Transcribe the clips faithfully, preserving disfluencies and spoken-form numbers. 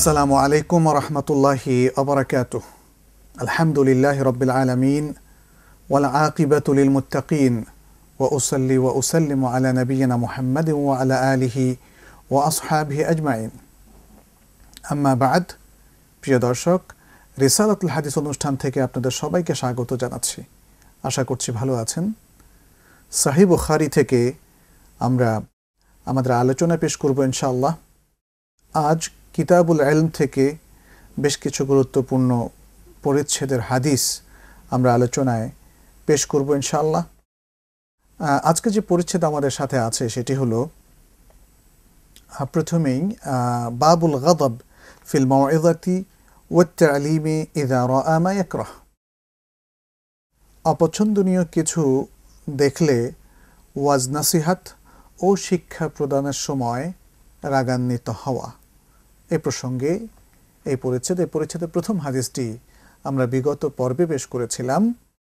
আসসালামু আলাইকুম ওয়া রাহমাতুল্লাহি ওয়া বারাকাতুহু। আলহামদুলিল্লাহি রাব্বিল আলামিন ওয়াল আকিবাতু লিল মুত্তাকিন ওয়া উসাল্লি ওয়া উসাল্লিমু আলা নাবিয়িনা মুহাম্মাদিন ওয়া আলা আলিহি ওয়া আসহাবিহি আজমাইন। আম্মা বা'দ। প্রিয় দর্শক, রিসালাতুল হাদিস অনুষ্ঠান থেকে আপনাদের সবাইকে স্বাগত জানাচ্ছি। আশা করছি ভালো আছেন। সহিহ বুখারী থেকে আমরা আমাদের আলোচনা পেশ করব ইনশাআল্লাহ। আজ কিতাবুল ইলম থেকে বেশ কিছু গুরুত্বপূর্ণ পরিচ্ছেদের হাদিস আমরা আলোচনায় পেশ করব ইনশাআল্লাহ। আজকে যে পরিচ্ছেদ আমাদের সাথে আছে সেটি হলো প্রথমেই বাবুল গাদাব ফিল মাউইযাতি ওয়াত তা'লিমি ইযা রাআ মা ইয়াকরাহ। অপছন্দনীয় কিছু দেখলে ওয়াজ নাসিহাত ও শিক্ষা প্রদানের সময় রাগান্বিত হওয়া। এই প্রসঙ্গে এই পরিচ্ছেদ এই পরিচ্ছেদের প্রথম হাদিসটি আমরা বিগত পর্বে পেশ করেছিলাম।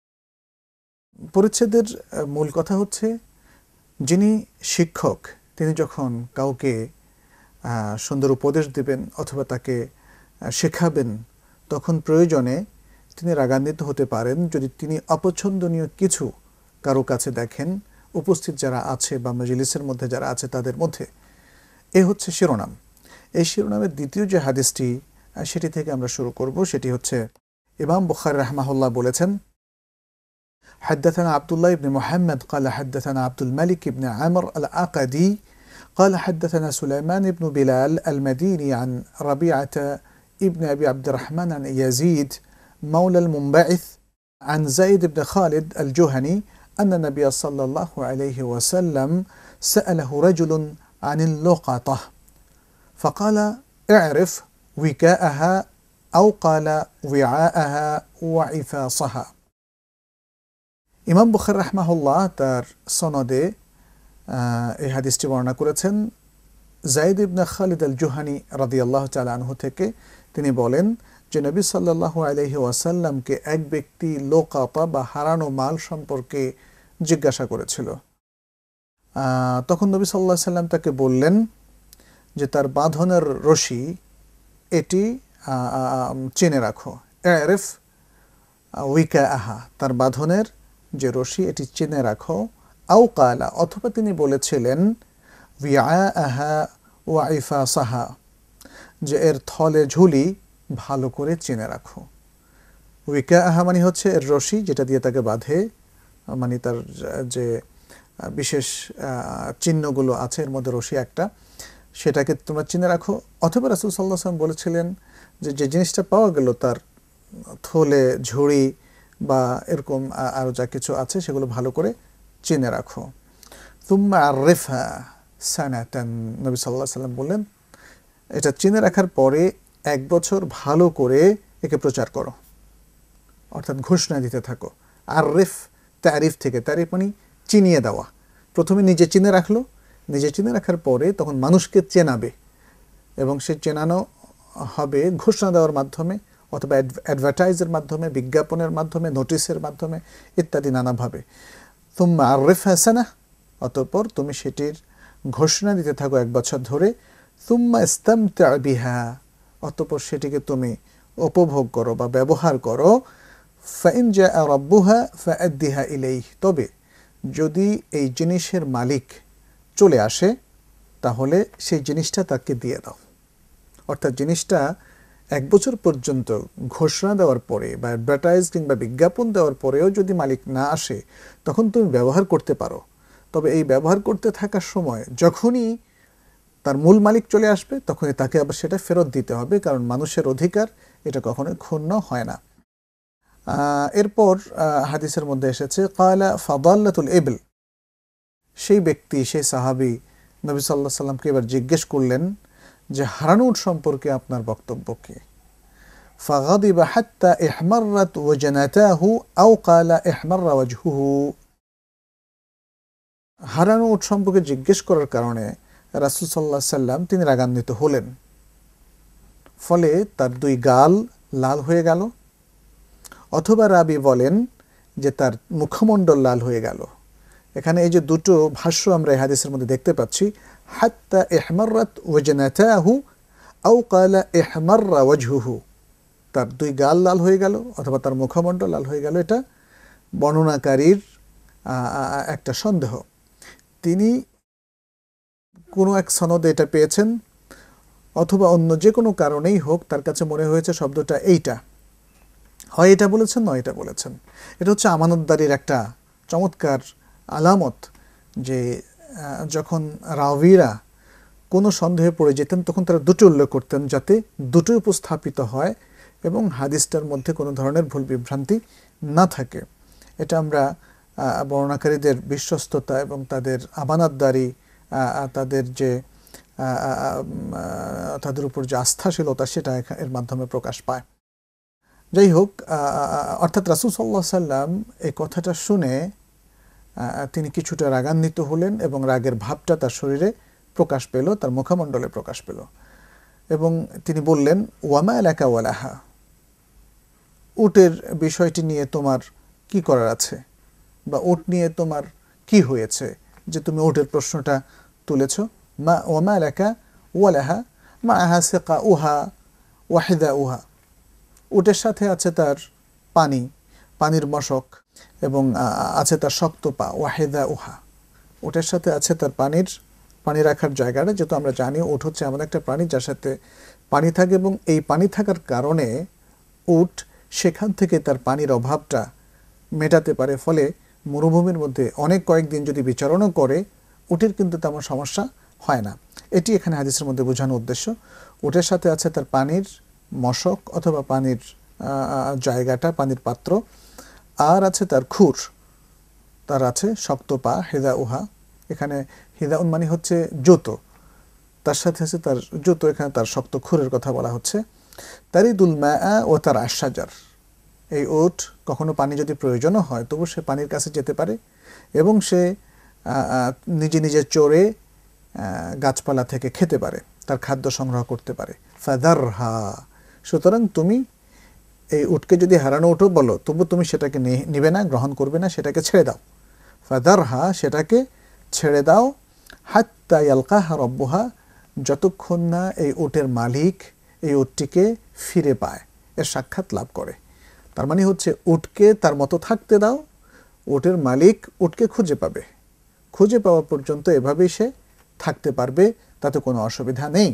পরিচ্ছেদের মূল কথা হচ্ছে, যিনি শিক্ষক তিনি যখন কাউকে সুন্দর উপদেশ দেবেন অথবা তাকে শেখাবেন, তখন প্রয়োজনে তিনি রাগান্বিত হতে পারেন যদি তিনি অপছন্দনীয় কিছু কারো কাছে দেখেন, উপস্থিত যারা আছে বা মজলিসের মধ্যে যারা আছে তাদের মধ্যে। এ হচ্ছে শিরোনাম। এই শিরোনামের দ্বিতীয় যে হাদিসটি সেটি থেকে আমরা শুরু করব। সেটি হচ্ছে ইমাম বুখারী রাহমাহুল্লাহ বলেছেন, حدثنا عبد الله بن محمد قال حدثنا عبد الملك بن عمرو العقدي قال حدثنا سليمان بن بلال المديني عن ربيعة ابن أبي عبد الرحمن عن يزيد مولى المنبعث عن زيد بن خالد الجهني أن النبي صلى الله عليه وسلم سأله رجل عن اللقطة فقال اعرف وكاءها أو قال وعاءها وعفاصها। ইমাম বুখারী রাহমাহুল্লাহ তার সনদে এই হাদিসটি বর্ণনা করেছেন যায়েদ ইবনে খালিদ আল জুহানি রাদিয়াল্লাহু তাআলা আনহু থেকে। তিনি বলেন যে নবী সাল্লাল্লাহু আলাইহি ওয়াসাল্লামকে এক ব্যক্তি লোকাতা বা হারানো মাল সম্পর্কে জিজ্ঞাসা করেছিল। তখন নবী সাল্লাল্লাহু আলাইহি ওয়াসাল্লাম তাকে বললেন যে তার বাঁধনের রশি এটি চিনে রাখো। এরিফ উইকা আহা, তার বাঁধনের যে রশি এটি চিনে রাখো। আও কালা, অথবা তিনি বলেছিলেন উইআ আহা ওয়া ইফাসাহা, যে এর থলে ঝুলি ভালো করে চিনে রাখো। উইকা আহা মানে হচ্ছে এর রশি যেটা দিয়ে তাকে বাঁধে, মানে তার যে বিশেষ চিহ্নগুলো আছে এর মধ্যে রশি একটা, সেটাকে তোমরা চিনে রাখো। অথবা রাসূল সাল্লাল্লাহু আলাইহি ওয়াসাল্লাম বলেছিলেন যে যে জিনিসটা পাওয়া গেল তার থলে ঝুড়ি বা এরকম আরও যা কিছু আছে সেগুলো ভালো করে চিনে রাখো। তুম্মা আররিফহা সানাতান, নবী সাল্লাল্লাহু আলাইহি ওয়াসাল্লাম বললেন এটা চিনে রাখার পরে এক বছর ভালো করে একে প্রচার করো, অর্থাৎ ঘোষণা দিতে থাকো। আররিফ তারিফ থেকে, তারিফ মানে চিনিয়ে দেওয়া। প্রথমে নিজে চিনে রাখলো, নিজে চিনে রাখার পরে তখন মানুষকে চেনাবে, এবং সে চেনানো হবে ঘোষণা দেওয়ার মাধ্যমে অথবা অ্যাডভার্টাইজের মাধ্যমে, বিজ্ঞাপনের মাধ্যমে, নোটিশের মাধ্যমে ইত্যাদি নানাভাবে। তুম্মা আররিফহা সানাহ, অতঃপর তুমি সেটির ঘোষণা দিতে থাকো এক বছর ধরে। তুম্মা ইস্তামতা বিহা, অতঃপর সেটিকে তুমি উপভোগ করো বা ব্যবহার করো। ফাইন জাআ রাব্বুহা ফাআদ্দিহা ইলাইহি, তবে যদি এই জিনিসের মালিক চলে আসে তাহলে সেই জিনিসটা তাকে দিয়ে দাও। অর্থাৎ জিনিসটা এক বছর পর্যন্ত ঘোষণা দেওয়ার পরে বা অ্যাডভার্টাইজ কিংবা বিজ্ঞাপন দেওয়ার পরেও যদি মালিক না আসে তখন তুমি ব্যবহার করতে পারো। তবে এই ব্যবহার করতে থাকার সময় যখনই তার মূল মালিক চলে আসবে তখনই তাকে আবার সেটা ফেরত দিতে হবে, কারণ মানুষের অধিকার এটা কখনোই ক্ষুণ্ণ হয় না। এরপর হাদিসের মধ্যে এসেছে ক্বালা ফাদাল্লাতুল ইবল, সেই ব্যক্তি সেই সাহাবী নবী সাল্লাল্লাহু আলাইহি ওয়াসাল্লামকে এবার জিজ্ঞেস করলেন যে হারানো উট সম্পর্কে আপনার বক্তব্য কি? ফাগাদিবা হাত্তা ইহমাররাত ওয়াজনাতাহু আও ক্বালা ইহমাররা ওয়াজহুহু। হারানো উট সম্পর্কে জিজ্ঞেস করার কারণে রাসূল সাল্লাল্লাহু আলাইহি ওয়াসাল্লাম তিনি রাগান্বিত হলেন, ফলে তার দুই গাল লাল হয়ে গেল, অথবা রাবি বলেন যে তার মুখমণ্ডল লাল হয়ে গেল। এখানে এই যে দুটো ভাষ্য আমরা এই হাদিসের মধ্যে দেখতে পাচ্ছি, হাত্তা ইহমাররাত ওয়াজনাতাহু আও ক্বালা ইহমাররা ওয়াজহুহু, তার দুই গাল লাল হয়ে গেল অথবা তার মুখমণ্ডল লাল হয়ে গেল, এটা বর্ণনাকারীর একটা সন্দেহ। তিনি কোনো এক সনদে এটা পেয়েছেন অথবা অন্য যে কোনো কারণেই হোক তার কাছে মনে হয়েছে শব্দটা এইটা, হয় এটা বলেছেন নয় এটা বলেছেন। এটা হচ্ছে আমানতদারির একটা চমৎকার আলামত, যে যখন রাবিরা কোনো সন্দেহে পড়ে যেতেন তখন তারা দুটো উল্লেখ করতেন, যাতে দুটো উপস্থাপিত হয় এবং হাদিসটার মধ্যে কোনো ধরনের ভুল বিভ্রান্তি না থাকে। এটা আমরা বর্ণনাকারীদের বিশ্বস্ততা এবং তাদের আমানতদারি, তাদের যে তাদের উপর যে আস্থাশীলতা, সেটা এর মাধ্যমে প্রকাশ পায়। যাই হোক, অর্থাৎ রাসূল সাল্লাল্লাহু আলাইহি সাল্লাম এই কথাটা শুনে তিনি কিছুটা রাগান্বিত হলেন এবং রাগের ভাবটা তার শরীরে প্রকাশ পেল, তার মুখমণ্ডলে প্রকাশ পেল, এবং তিনি বললেন, ওয়ামা লাকা ওয়ালাহা, উটের বিষয়টি নিয়ে তোমার কি করার আছে, বা উট নিয়ে তোমার কি হয়েছে যে তুমি উটের প্রশ্নটা তুলেছ। মা ওয়ামা লাকা ওয়ালাহা মাআহা সিকাউহা ওয়া হিদাউহা, উটের সাথে আছে তার পানি, পানির মশক, এবং আছে তার শক্ত পা। ওয়া হিদাউহা, উটের সাথে আছে তার পানির পানি রাখার জায়গাটা, যেহেতু আমরা জানি উট হচ্ছে এমন একটা প্রাণী যার সাথে পানি থাকে, এবং এই পানি থাকার কারণে উট সেখান থেকে তার পানির অভাবটা মেটাতে পারে। ফলে মরুভূমির মধ্যে অনেক কয়েকদিন যদি বিচরণও করে, উটের কিন্তু তেমন সমস্যা হয় না। এটি এখানে হাদিসের মধ্যে বোঝানোর উদ্দেশ্য। উটের সাথে আছে তার পানির মশক অথবা পানির জায়গাটা, পানির পাত্র, আর আছে তার খুর, তার আছে শক্ত পা। হেদা উহা, এখানে হিদাউন মানে হচ্ছে জুতো, তার সাথে আছে তার জুতো, এখানে তার শক্ত খুরের কথা বলা হচ্ছে। তারিদুল মাআ ও তার আশাজার, এই উট কখনো পানি যদি প্রয়োজনও হয় তবু সে পানির কাছে যেতে পারে, এবং সে নিজে নিজে চড়ে গাছপালা থেকে খেতে পারে, তার খাদ্য সংগ্রহ করতে পারে। ফাদারহা, সুতরাং তুমি এই উটকে যদি হারানো উঠো বলো, তবু তুমি সেটাকে নিবে না, গ্রহণ করবে না, সেটাকে ছেড়ে দাও। ফাদারহা, সেটাকে ছেড়ে দাও। হাত্তা ইয়ালকাহা রব্বুহা, যতক্ষণ না এই উটের মালিক এই উটটিকে ফিরে পায়, এর সাক্ষাৎ লাভ করে। তার মানে হচ্ছে উটকে তার মতো থাকতে দাও, উটের মালিক উটকে খুঁজে পাবে, খুঁজে পাওয়া পর্যন্ত এভাবেই সে থাকতে পারবে, তাতে কোনো অসুবিধা নেই।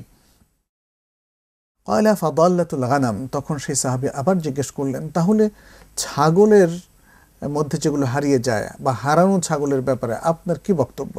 ক্বালা ফাদাল্লাতুল গানাম, তখন সেই সাহাবী আবার জিজ্ঞেস করলেন, তাহলে ছাগলের মধ্যে যেগুলো হারিয়ে যায় বা হারানো ছাগলের ব্যাপারে আপনার কি বক্তব্য?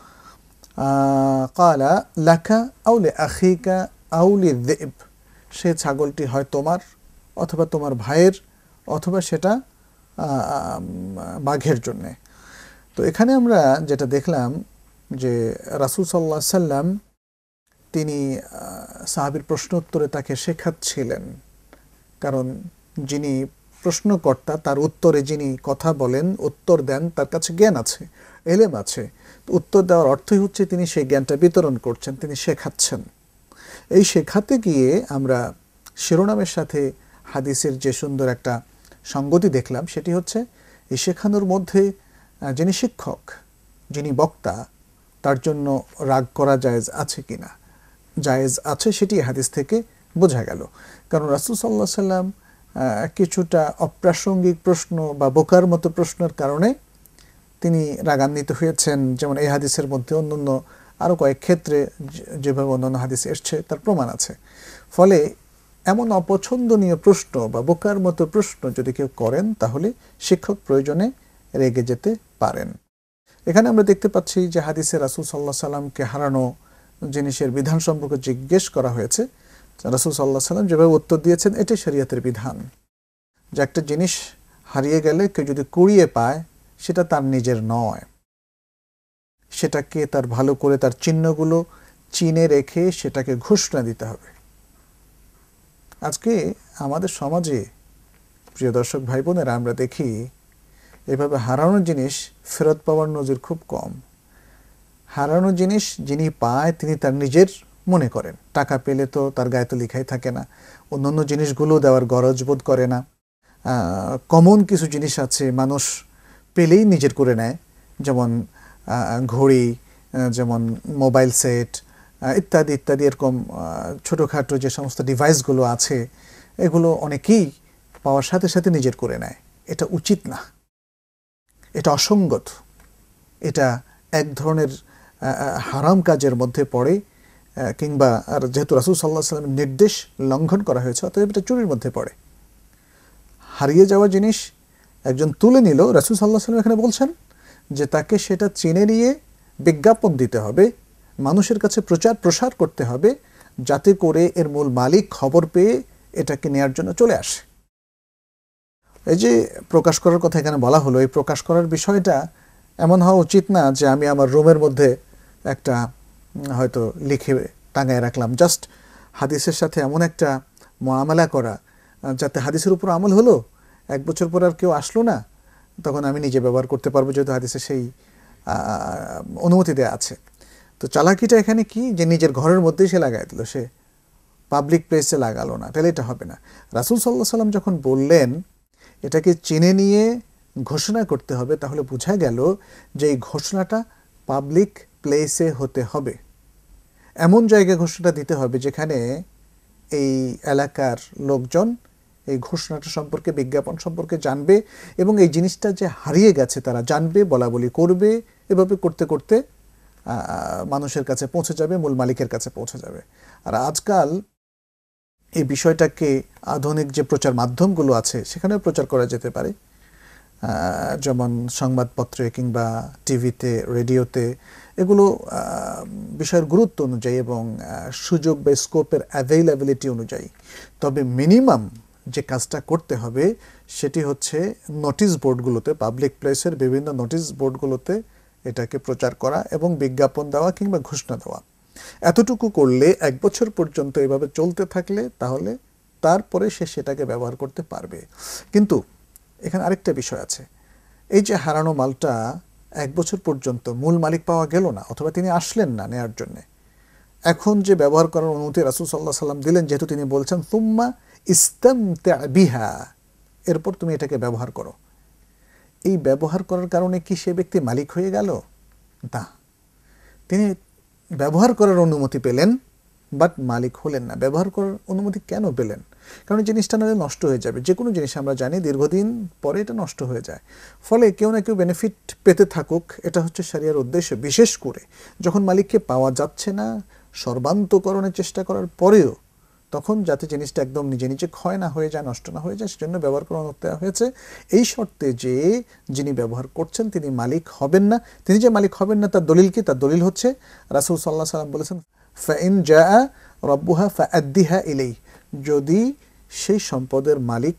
ক্বালা লাকা আও লিআখিকা আও লিযিব, সে ছাগলটি হয় তোমার অথবা তোমার ভাইয়ের অথবা সেটা বাঘের জন্যে। তো এখানে আমরা যেটা দেখলাম যে রাসূল সাল্লাল্লাহু আলাইহি সাল্লাম তিনি সাহাবীর প্রশ্ন উত্তরে তাকে শেখাচ্ছিলেন, কারণ যিনি প্রশ্নকর্তা তার উত্তরে যিনি কথা বলেন, উত্তর দেন, তার কাছে জ্ঞান আছে, এলেম আছে। উত্তর দেওয়ার অর্থই হচ্ছে তিনি সেই জ্ঞানটা বিতরণ করছেন, তিনি শেখাচ্ছেন। এই শেখাতে গিয়ে আমরা শিরোনামের সাথে হাদিসের যে সুন্দর একটা সঙ্গতি দেখলাম, সেটি হচ্ছে এই শেখানোর মধ্যে যিনি শিক্ষক, যিনি বক্তা, তার জন্য রাগ করা জায়েজ আছে কিনা, জায়েজ আছে, সেটি হাদিস থেকে বোঝা গেল। কারণ রাসূল সাল্লাল্লাহু আলাইহি সাল্লাম কিছুটা অপ্রাসঙ্গিক প্রশ্ন বা বোকার মতো প্রশ্নের কারণে তিনি রাগান্বিত হয়েছেন, যেমন এই হাদিসের মধ্যে অন্যান্য আরও কয়েক ক্ষেত্রে যেভাবে অন্যান্য হাদিস এসছে তার প্রমাণ আছে। ফলে এমন অপছন্দনীয় প্রশ্ন বা বোকার মতো প্রশ্ন যদি কেউ করেন, তাহলে শিক্ষক প্রয়োজনে রেগে যেতে পারেন। এখানে আমরা দেখতে পাচ্ছি যে হাদিসে রাসূল সাল্লাল্লাহু আলাইহি সাল্লামকে হারানো জিনিসের বিধান সম্পর্কে জিজ্ঞেস করা হয়েছে। রাসূল সাল্লাল্লাহু আলাইহি সাল্লাম যেভাবে উত্তর দিয়েছেন, এটাই শরীয়তের বিধান, যে একটা জিনিস হারিয়ে গেলে কেউ যদি কুড়িয়ে পায়, সেটা তার নিজের নয়, সেটাকে তার ভালো করে তার চিহ্নগুলো চিনে রেখে সেটাকে ঘোষণা দিতে হবে। আজকে আমাদের সমাজে প্রিয় দর্শক ভাই বোনেরা, আমরা দেখি এভাবে হারানো জিনিস ফেরত পাওয়ার নজির খুব কম। হারানো জিনিস যিনি পায় তিনি তার নিজের মনে করেন, টাকা পেলে তো তার গায়ে তো লেখাই থাকে না, অন্যান্য জিনিসগুলো দেওয়ার গরজ বোধ করে না। কমন কিছু জিনিস আছে মানুষ পেলেই নিজের করে নেয়, যেমন ঘড়ি, যেমন মোবাইল সেট, ইত্যাদি ইত্যাদি এরকম ছোটোখাটো যে সমস্ত ডিভাইসগুলো আছে এগুলো অনেকেই পাওয়ার সাথে সাথে নিজের করে নেয়। এটা উচিত না, এটা অসঙ্গত, এটা এক ধরনের হারাম কাজের মধ্যে পড়ে, কিংবা আর যেহেতু রাসূল সাল্লাল্লাহু আলাইহি ওয়াসাল্লামের নির্দেশ লঙ্ঘন করা হয়েছে অতএব এটা চুরির মধ্যে পড়ে। হারিয়ে যাওয়া জিনিস একজন তুলে নিল, রাসূল সাল্লাল্লাহু আলাইহি ওয়াসাল্লাম এখানে বলছেন যে তাকে সেটা চিনে নিয়ে বিজ্ঞাপন দিতে হবে, মানুষের কাছে প্রচার প্রসার করতে হবে, যাতে করে এর মূল মালিক খবর পেয়ে এটাকে নেয়ার জন্য চলে আসে। এই যে প্রকাশ করার কথা এখানে বলা হলো, এই প্রকাশ করার বিষয়টা এমন হওয়া উচিত না যে আমি আমার রুমের মধ্যে একটা হয়তো লিখে টাঙায় রাখলাম, জাস্ট হাদিসের সাথে এমন একটা মুআমালা করা যাতে হাদিসের উপর আমল হলো, এক বছর পর আর কেউ আসলো না, তখন আমি নিজে ব্যবহার করতে পারবো, যেহেতু হাদিসে সেই অনুমতি দেওয়া আছে। তো চালাকিটা এখানে কি, যে নিজের ঘরের মধ্যেই সে লাগাই দিল, সে পাবলিক প্লেসে লাগালো না, তাহলে এটা হবে না। রাসূল সাল্লাল্লাহু আলাইহি ওয়াসাল্লাম যখন বললেন এটাকে চিনে নিয়ে ঘোষণা করতে হবে, তাহলে বোঝা গেল যে এই ঘোষণাটা পাবলিক প্লেসে হতে হবে, এমন জায়গায় ঘোষণাটা দিতে হবে যেখানে এই এলাকার লোকজন এই ঘোষণাটা সম্পর্কে, বিজ্ঞাপন সম্পর্কে জানবে, এবং এই জিনিসটা যে হারিয়ে গেছে তারা জানবে, বলা বলি করবে, এভাবে করতে করতে মানুষের কাছে পৌঁছে যাবে, মূল মালিকের কাছে পৌঁছে যাবে। আর আজকাল এই বিষয়টাকে আধুনিক যে প্রচার মাধ্যমগুলো আছে সেখানেও প্রচার করা যেতে পারে, যেমন সংবাদপত্রে কিংবা টিভিতে, রেডিওতে, এগুলো বিষয়ের গুরুত্ব অনুযায়ী এবং সুযোগ বা স্কোপের অ্যাভেইলেবিলিটি অনুযায়ী। তবে মিনিমাম যে কাজটা করতে হবে সেটি হচ্ছে নোটিশ বোর্ডগুলোতে, পাবলিক প্লেসের বিভিন্ন নোটিশ বোর্ডগুলোতে এটাকে প্রচার করা এবং বিজ্ঞাপন দেওয়া কিংবা ঘোষণা দেওয়া। এতটুকু করলে এক বছর পর্যন্ত এভাবে চলতে থাকলে তাহলে তারপরে সে সেটাকে ব্যবহার করতে পারবে। কিন্তু এখানে আরেকটা বিষয় আছে, এই যে হারানো মালটা এক বছর পর্যন্ত মূল মালিক পাওয়া গেল না, অথবা তিনি আসলেন না নেয়ার জন্যে, এখন যে ব্যবহার করার অনুমতি রাসূল সাল্লাল্লাহু আলাইহি ওয়াসাল্লাম দিলেন, যেহেতু তিনি বলছেন সুম্মা ইস্তামতা বিহা, এরপর তুমি এটাকে ব্যবহার করো, এই ব্যবহার করার কারণে কি সে ব্যক্তি মালিক হয়ে গেল? না, তিনি ব্যবহার করার অনুমতি পেলেন বাট মালিক হলেন না। ব্যবহার করার অনুমতি কেন পেলেন? কারণ জিনিসটা নাহলে নষ্ট হয়ে যাবে। যে কোনো জিনিস আমরা জানি দীর্ঘদিন পরে এটা নষ্ট হয়ে যায়, ফলে কেউ না কেউ বেনিফিট পেতে থাকুক, এটা হচ্ছে শরিয়ার উদ্দেশ্য। বিশেষ করে যখন মালিককে পাওয়া যাচ্ছে না, সর্বান্তকরণের চেষ্টা করার পরেও, তখন যাতে জিনিসটা একদম নিজে নিজে ক্ষয় না হয়ে যায়, নষ্ট না হয়ে যায়, সেজন্য ব্যবহার করার অনুমতি দেওয়া হয়েছে, এই শর্তে যে যিনি ব্যবহার করছেন তিনি মালিক হবেন না। তিনি যে মালিক হবেন না তার দলিল কি? তার দলিল হচ্ছে রাসূল সাল্লাল্লাহু আলাইহি ওয়াসাল্লাম বলেছেন ফাইন জাআ রাব্বুহা ফাআদ্দিহা ইলাই, যদি সেই সম্পদের মালিক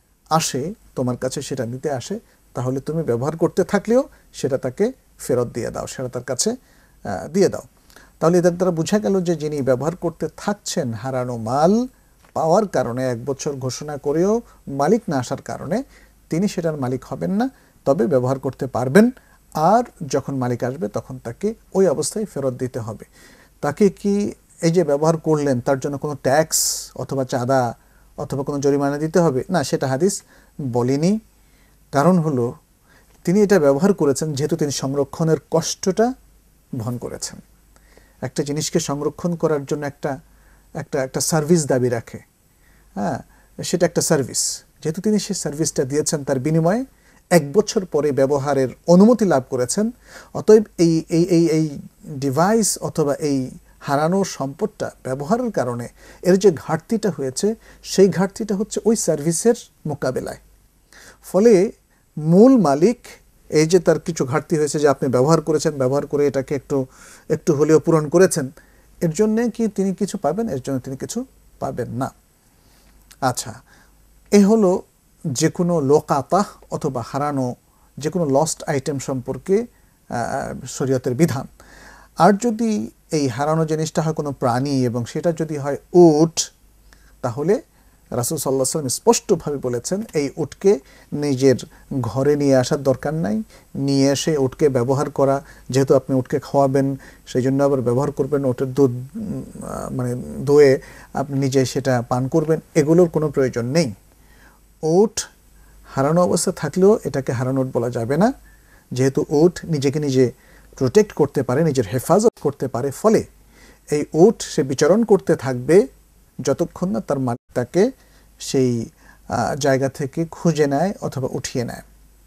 আসে তোমার কাছে, সেটা নিতে আসে, তাহলে তুমি ব্যবহার করতে থাকলেও সেটা তাকে ফেরত দিয়ে দাও, সেটা তার কাছে দিয়ে দাও। তাহলে এদের দ্বারা বোঝা গেল যে যিনি ব্যবহার করতে থাকছেন হারানো মাল পাওয়ার কারণে, এক বছর ঘোষণা করেও মালিক না আসার কারণে তিনি সেটার মালিক হবেন না, তবে ব্যবহার করতে পারবেন। আর যখন মালিক আসবে তখন তাকে ওই অবস্থায় ফেরত দিতে হবে। তাকে কি এই যে ব্যবহার করলেন তার জন্য কোনো ট্যাক্স অথবা চাঁদা অথবা কোনো জরিমানা দিতে হবে? না, সেটা হাদিস বলেনি। কারণ হলো তিনি এটা ব্যবহার করেছেন যেহেতু তিনি সংরক্ষণের কষ্টটা বহন করেছেন। একটা জিনিসকে সংরক্ষণ করার জন্য একটা একটা একটা সার্ভিস দাবি রাখে, হ্যাঁ, সেটা একটা সার্ভিস। যেহেতু তিনি সেই সার্ভিসটা দিয়েছেন, তার বিনিময়ে এক বছর পরে ব্যবহারের অনুমতি লাভ করেছেন, অতএব এই এই এই এই ডিভাইস অথবা এই হারানোর সম্পদটা ব্যবহারের কারণে এর যে ঘাটতিটা হয়েছে, সেই ঘাটতিটা হচ্ছে ওই সার্ভিসের মোকাবেলায়। ফলে মূল মালিক এই যে তার কিছু ঘাটতি হয়েছে যে আপনি ব্যবহার করেছেন, ব্যবহার করে এটাকে একটু একটু হলেও পূরণ করেছেন, এর জন্যে কি তিনি কিছু পাবেন? এর জন্য তিনি কিছু পাবেন না। আচ্ছা, এ হলো যে কোনো লোকাতা অথবা হারানো যে কোনো লস্ট আইটেম সম্পর্কে শরীয়তের বিধান। আর যদি এই হারানো জিনিসটা হয় কোনো প্রাণী এবং সেটা যদি হয় উট, তাহলে রাসূল সাল্লাল্লাহু আলাইহি ওয়াসাল্লাম স্পষ্টভাবে বলেছেন এই উটকে নিজের ঘরে নিয়ে আসার দরকার নাই, নিয়ে এসে উটকে ব্যবহার করা, যেহেতু আপনি উটকে খাওয়াবেন সেই জন্য আবার ব্যবহার করবেন, ওটের দুধ মানে দোয়ে আপনি নিজে সেটা পান করবেন, এগুলোর কোনো প্রয়োজন নেই। উট হারানো অবস্থা থাকলেও এটাকে হারানো উট বলা যাবে না, যেহেতু উট নিজেকে নিজে প্রোটেক্ট করতে পারে, নিজের হেফাজত করতে পারে, ফলে এই উট সে বিচরণ করতে থাকবে যতক্ষণ না তার মালিক তাকে সেই জায়গা থেকে খুঁজে নেয় অথবা উঠিয়ে নেয়।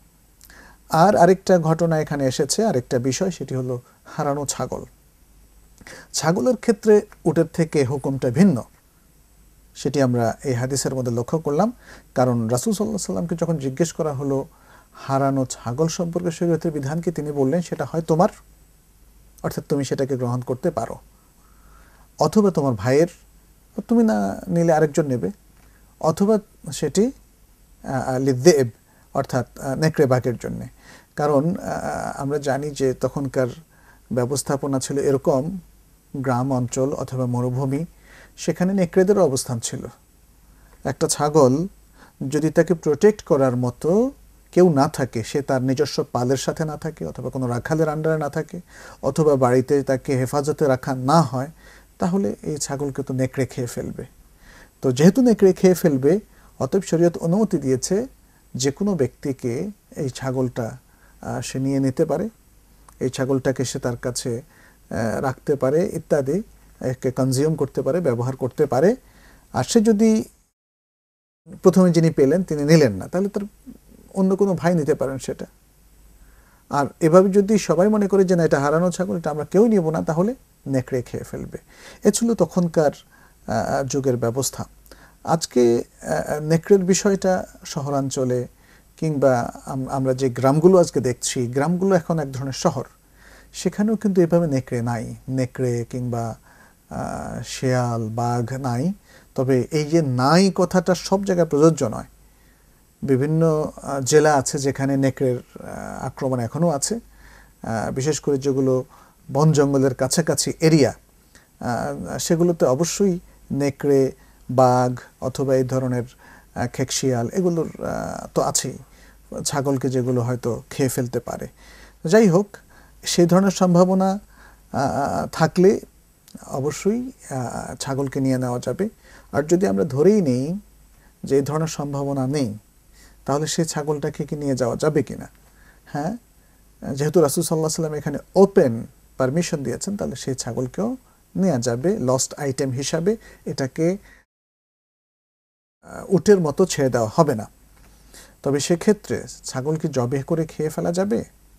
আর আরেকটা ঘটনা এখানে এসেছে, আরেকটা বিষয়, সেটি হলো হারানো ছাগল। ছাগলের ক্ষেত্রে উটের থেকে হুকুমটা ভিন্ন, সেটি আমরা এই হাদিসের মধ্যে লক্ষ্য করলাম। কারণ রাসূল সাল্লাল্লাহু আলাইহি ওয়াসাল্লামকে যখন জিজ্ঞেস করা হলো হারানো ছাগল সম্পর্কে শরীয়তের বিধান কি, তিনি বললেন সেটা হয় তোমার, অর্থাৎ তুমি সেটাকে গ্রহণ করতে পারো, অথবা তোমার ভাইয়ের, তুমি না নিলে আরেকজন নেবে, অথবা সেটি লিদ্দেব অর্থাৎ নেকড়ে বাঘের জন্যে। কারণ আমরা জানি যে তখনকার ব্যবস্থাপনা ছিল এরকম, গ্রাম অঞ্চল অথবা মরুভূমি, সেখানে নেকড়েদেরও অবস্থান ছিল। একটা ছাগল যদি তাকে প্রোটেক্ট করার মতো কেউ না থাকে, সে তার নিজস্ব পালের সাথে না থাকে, অথবা কোনো রাখালের আন্ডারে না থাকে, অথবা বাড়িতে তাকে হেফাজতে রাখা না হয়, তাহলে এই ছাগলকে তো নেকড়ে খেয়ে ফেলবে। তো যেহেতু নেকড়ে খেয়ে ফেলবে, অতএব শরীয়ত অনুমতি দিয়েছে যে কোনো ব্যক্তিকে এই ছাগলটা সে নিয়ে নিতে পারে, এই ছাগলটাকে সে তার কাছে রাখতে পারে ইত্যাদি, একে কনজিউম করতে পারে, ব্যবহার করতে পারে। আর সে যদি প্রথমে যিনি পেলেন তিনি নিলেন না, তাহলে তার অন্য কোনো ভাই নিতে পারেন সেটা। আর এভাবে যদি সবাই মনে করে যে না এটা হারানো ছাগল, এটা আমরা কেউ নিব না, তাহলে নেকড়ে খেয়ে ফেলবে। এ ছিল তখনকার যুগের ব্যবস্থা। আজকে নেকড়ের বিষয়টা শহরাঞ্চলে কিংবা আমরা যে গ্রামগুলো আজকে দেখছি, গ্রামগুলো এখন এক ধরনের শহর, সেখানেও কিন্তু এভাবে নেকড়ে নাই, নেকড়ে কিংবা শেয়াল বাঘ নাই। তবে এই যে নাই কথাটা সব জায়গায় প্রযোজ্য নয়। বিভিন্ন জেলা আছে যেখানে নেকড়ের আক্রমণ এখনও আছে, বিশেষ করে যেগুলো বন জঙ্গলের কাছাকাছি এরিয়া, সেগুলোতে অবশ্যই নেকড়ে বাঘ অথবা এই ধরনের খেকশিয়াল এগুলোর তো আছেই, ছাগলকে যেগুলো হয়তো খেয়ে ফেলতে পারে। যাই হোক, সেই ধরনের সম্ভাবনা থাকলে অবশ্যই ছাগলকে নিয়ে নেওয়া যাবে। আর যদি আমরা ধরেই নেই যে এই ধরনের সম্ভাবনা নেই, তাহলে সেই ছাগলটাকে কি নিয়ে যাওয়া যাবে কিনা? হ্যাঁ, যেহেতু রাসূল সাল্লাল্লাহু আলাইহি ওয়াসাল্লাম এখানে ওপেন পারমিশন দিয়েছেন, তাহলে সেই ছাগলকেও নেওয়া যাবে লস্ট আইটেম হিসাবে। এটাকে উটের মতো ছেড়ে দেওয়া হবে না। তবে সেক্ষেত্রে ছাগল কি জবে করে খেয়ে ফেলা যাবে?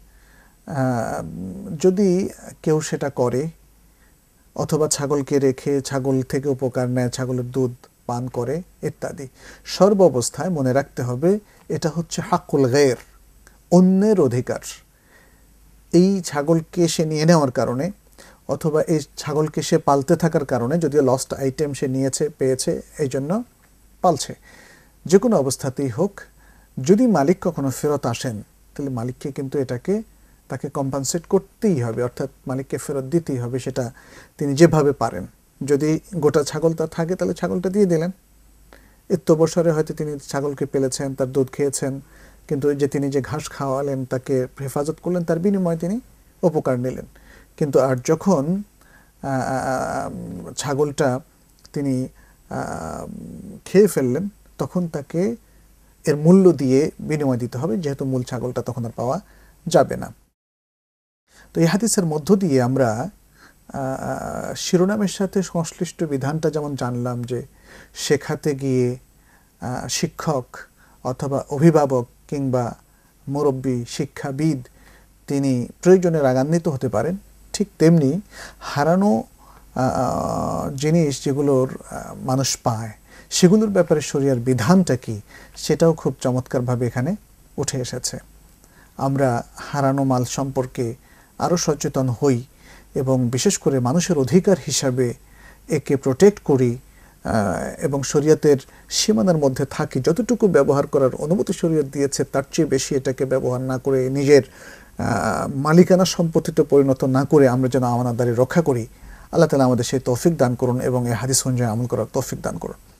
যদি কেউ সেটা করে, অথবা ছাগলকে রেখে ছাগল থেকে উপকার নেয়, ছাগলের দুধ পান করে ইত্যাদি, সর্ব অবস্থায় মনে রাখতে হবে এটা হচ্ছে হাক্কুল গায়র, অন্যের অধিকার। এই ছাগলকে সে নিয়ে নেওয়ার কারণে অথবা এই ছাগলকে সে পালতে থাকার কারণে, যদিও লস্ট আইটেম সে নিয়েছে পেয়েছে এই জন্য পালছে, যে কোনো অবস্থাতেই হোক, যদি মালিক কখনো ফেরত আসেন তাহলে মালিককে কিন্তু এটাকে তাকে কম্পেনসেট করতেই হবে, অর্থাৎ মালিককে ফেরত দিতেই হবে, সেটা তিনি যেভাবে পারেন। যদি গোটা ছাগল তার থাকে তাহলে ছাগলটা দিয়ে দিলেন, ইত্যবসরে হয়তো তিনি ছাগলকে পেলেছেন, তার দুধ খেয়েছেন, কিন্তু যে তিনি যে ঘাস খাওয়ালেন, তাকে হেফাজত করলেন, তার বিনিময়ে তিনি উপকার নিলেন। কিন্তু আর যখন ছাগলটা তিনি খেয়ে ফেললেন, তখন তাকে এর মূল্য দিয়ে বিনিময় দিতে হবে, যেহেতু মূল ছাগলটা তখন আর পাওয়া যাবে না। তো এই হাদিসের মধ্য দিয়ে আমরা শিরোনামের সাথে সংশ্লিষ্ট বিধানটা যেমন জানলাম যে শেখাতে গিয়ে শিক্ষক অথবা অভিভাবক কিংবা মুরব্বী শিক্ষাবিদ তিনি প্রয়োজনে রাগান্বিত হতে পারেন, ঠিক তেমনি হারানো জিনিস যেগুলোর মানুষ পায় সেগুলোর ব্যাপারে শরিয়ার বিধানটা কি, সেটাও খুব চমৎকারভাবে এখানে উঠে এসেছে। আমরা হারানো মাল সম্পর্কে আরও সচেতন হই এবং বিশেষ করে মানুষের অধিকার হিসাবে একে প্রোটেক্ট করি এবং শরিয়তের সীমানার মধ্যে থাকি। যতটুকু ব্যবহার করার অনুমতি শরিয়ত দিয়েছে তার চেয়ে বেশি এটাকে ব্যবহার না করে, নিজের মালিকানা সম্পত্তিতে পরিণত না করে আমরা যেন আমানতদারি রক্ষা করি। আল্লাহ তাআলা আমাদের সেই তৌফিক দান করুন এবং এই হাদিস অনুযায়ী আমল করার তৌফিক দান করুন।